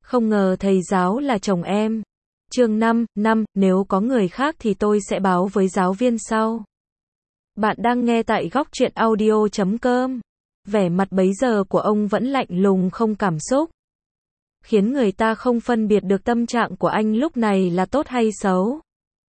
Không ngờ thầy giáo là chồng em. Chương 5, nếu có người khác thì tôi sẽ báo với giáo viên sau. Bạn đang nghe tại góc truyện audio.com. Vẻ mặt bấy giờ của ông vẫn lạnh lùng không cảm xúc, khiến người ta không phân biệt được tâm trạng của anh lúc này là tốt hay xấu.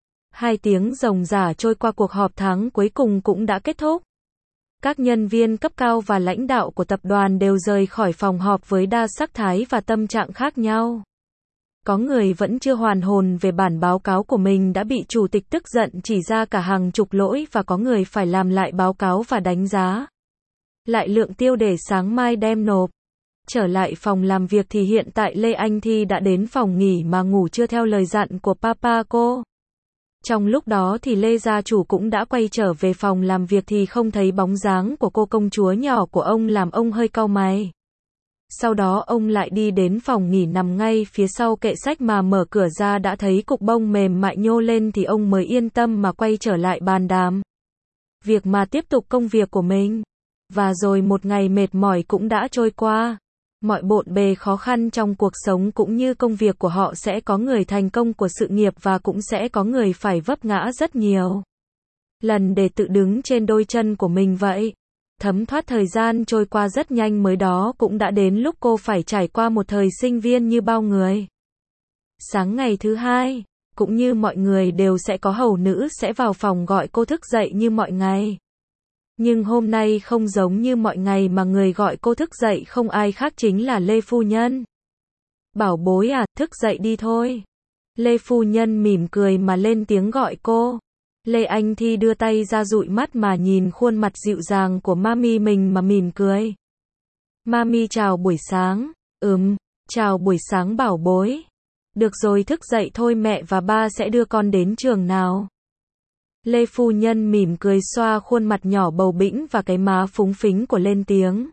2 tiếng ròng rả trôi qua, cuộc họp tháng cuối cùng cũng đã kết thúc. Các nhân viên cấp cao và lãnh đạo của tập đoàn đều rời khỏi phòng họp với đa sắc thái và tâm trạng khác nhau. Có người vẫn chưa hoàn hồn về bản báo cáo của mình đã bị chủ tịch tức giận chỉ ra cả hàng chục lỗi, và có người phải làm lại báo cáo và đánh giá lại lượng tiêu để sáng mai đem nộp. Trở lại phòng làm việc thì hiện tại Lê Anh Thi đã đến phòng nghỉ mà ngủ trưa theo lời dặn của papa cô. Trong lúc đó thì Lê gia chủ cũng đã quay trở về phòng làm việc thì không thấy bóng dáng của cô công chúa nhỏ của ông, làm ông hơi cau mày. Sau đó ông lại đi đến phòng nghỉ nằm ngay phía sau kệ sách, mà mở cửa ra đã thấy cục bông mềm mại nhô lên thì ông mới yên tâm mà quay trở lại bàn đàm việc mà tiếp tục công việc của mình. Và rồi một ngày mệt mỏi cũng đã trôi qua. Mọi bộn bề khó khăn trong cuộc sống cũng như công việc của họ sẽ có người thành công của sự nghiệp và cũng sẽ có người phải vấp ngã rất nhiều lần để tự đứng trên đôi chân của mình vậy. Thấm thoát thời gian trôi qua rất nhanh, mới đó cũng đã đến lúc cô phải trải qua một thời sinh viên như bao người. Sáng ngày thứ 2, cũng như mọi người đều sẽ có hầu nữ sẽ vào phòng gọi cô thức dậy như mọi ngày. Nhưng hôm nay không giống như mọi ngày, mà người gọi cô thức dậy không ai khác chính là Lê phu nhân. Bảo bối à, thức dậy đi thôi. Lê phu nhân mỉm cười mà lên tiếng gọi cô. Lê Anh Thi đưa tay ra dụi mắt mà nhìn khuôn mặt dịu dàng của mami mình mà mỉm cười. Mami chào buổi sáng. Chào buổi sáng bảo bối. Được rồi, thức dậy thôi, mẹ và ba sẽ đưa con đến trường nào. Lê phu nhân mỉm cười xoa khuôn mặt nhỏ bầu bĩnh và cái má phúng phính của lên tiếng.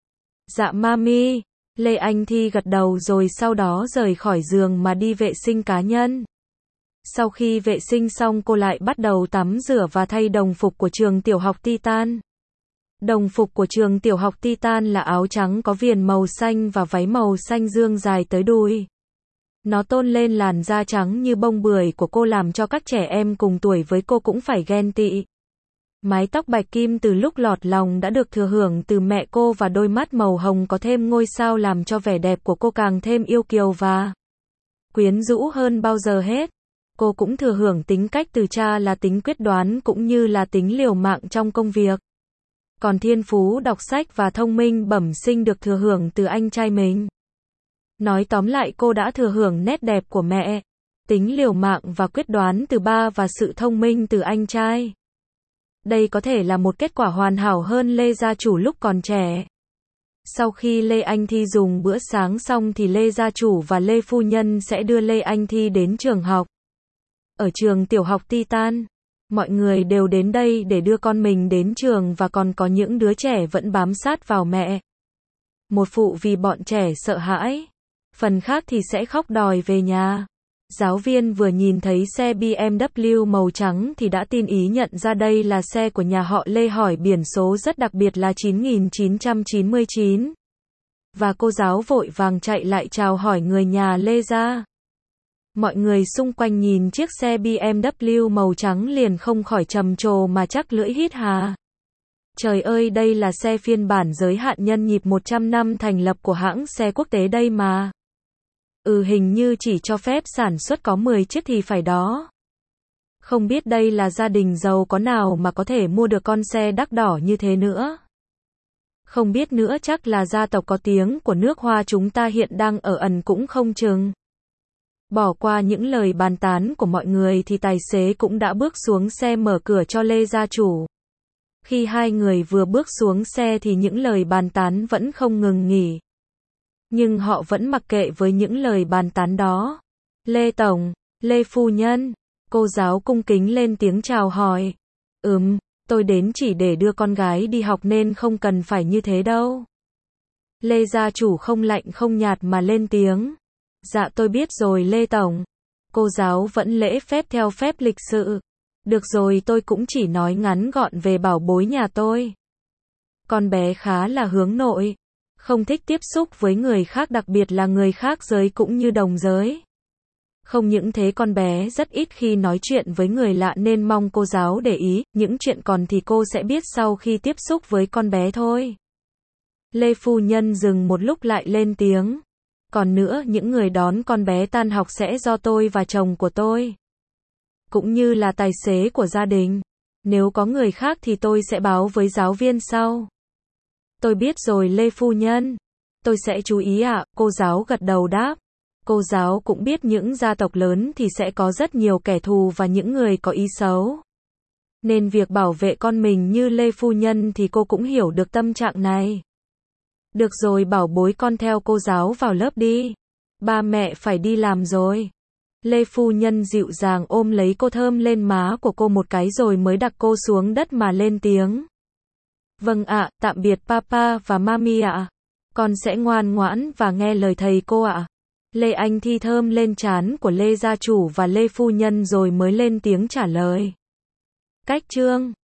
Dạ mami. Lê Anh Thi gật đầu rồi sau đó rời khỏi giường mà đi vệ sinh cá nhân. Sau khi vệ sinh xong cô lại bắt đầu tắm rửa và thay đồng phục của trường tiểu học Titan. Đồng phục của trường tiểu học Titan là áo trắng có viền màu xanh và váy màu xanh dương dài tới đùi. Nó tôn lên làn da trắng như bông bưởi của cô, làm cho các trẻ em cùng tuổi với cô cũng phải ghen tị. Mái tóc bạch kim từ lúc lọt lòng đã được thừa hưởng từ mẹ cô, và đôi mắt màu hồng có thêm ngôi sao làm cho vẻ đẹp của cô càng thêm yêu kiều và quyến rũ hơn bao giờ hết. Cô cũng thừa hưởng tính cách từ cha là tính quyết đoán cũng như là tính liều mạng trong công việc. Còn thiên phú đọc sách và thông minh bẩm sinh được thừa hưởng từ anh trai mình. Nói tóm lại, cô đã thừa hưởng nét đẹp của mẹ, tính liều mạng và quyết đoán từ ba và sự thông minh từ anh trai. Đây có thể là một kết quả hoàn hảo hơn Lê gia chủ lúc còn trẻ. Sau khi Lê Anh Thi dùng bữa sáng xong thì Lê gia chủ và Lê phu nhân sẽ đưa Lê Anh Thi đến trường học. Ở trường tiểu học Titan, mọi người đều đến đây để đưa con mình đến trường, và còn có những đứa trẻ vẫn bám sát vào mẹ. Một phụ vì bọn trẻ sợ hãi, phần khác thì sẽ khóc đòi về nhà. Giáo viên vừa nhìn thấy xe BMW màu trắng thì đã tin ý nhận ra đây là xe của nhà họ Lê, hỏi biển số rất đặc biệt là 9999. Và cô giáo vội vàng chạy lại chào hỏi người nhà Lê ra. Mọi người xung quanh nhìn chiếc xe BMW màu trắng liền không khỏi trầm trồ mà chắc lưỡi hít hà. Trời ơi, đây là xe phiên bản giới hạn nhân dịp 100 năm thành lập của hãng xe quốc tế đây mà. Hình như chỉ cho phép sản xuất có 10 chiếc thì phải đó. Không biết đây là gia đình giàu có nào mà có thể mua được con xe đắt đỏ như thế nữa. Không biết nữa, chắc là gia tộc có tiếng của nước Hoa chúng ta hiện đang ở ẩn cũng không chừng. Bỏ qua những lời bàn tán của mọi người thì tài xế cũng đã bước xuống xe mở cửa cho Lê gia chủ. Khi hai người vừa bước xuống xe thì những lời bàn tán vẫn không ngừng nghỉ. Nhưng họ vẫn mặc kệ với những lời bàn tán đó. Lê tổng, Lê phu nhân, cô giáo cung kính lên tiếng chào hỏi. Tôi đến chỉ để đưa con gái đi học nên không cần phải như thế đâu. Lê gia chủ không lạnh không nhạt mà lên tiếng. Dạ tôi biết rồi Lê tổng. Cô giáo vẫn lễ phép theo phép lịch sự. Được rồi, tôi cũng chỉ nói ngắn gọn về bảo bối nhà tôi. Con bé khá là hướng nội. Không thích tiếp xúc với người khác, đặc biệt là người khác giới cũng như đồng giới. Không những thế, con bé rất ít khi nói chuyện với người lạ nên mong cô giáo để ý, những chuyện còn thì cô sẽ biết sau khi tiếp xúc với con bé thôi. Lê phu nhân dừng một lúc lại lên tiếng. Còn nữa, những người đón con bé tan học sẽ do tôi và chồng của tôi, cũng như là tài xế của gia đình. Nếu có người khác thì tôi sẽ báo với giáo viên sau. Tôi biết rồi Lê phu nhân. Tôi sẽ chú ý ạ, cô giáo gật đầu đáp. Cô giáo cũng biết những gia tộc lớn thì sẽ có rất nhiều kẻ thù và những người có ý xấu. Nên việc bảo vệ con mình như Lê phu nhân thì cô cũng hiểu được tâm trạng này. Được rồi bảo bối, con theo cô giáo vào lớp đi. Ba mẹ phải đi làm rồi. Lê phu nhân dịu dàng ôm lấy cô, thơm lên má của cô một cái rồi mới đặt cô xuống đất mà lên tiếng. Vâng ạ, tạm biệt papa và mami ạ. Con sẽ ngoan ngoãn và nghe lời thầy cô ạ. Lê Anh Thi thơm lên trán của Lê gia chủ và Lê phu nhân rồi mới lên tiếng trả lời. Cách chương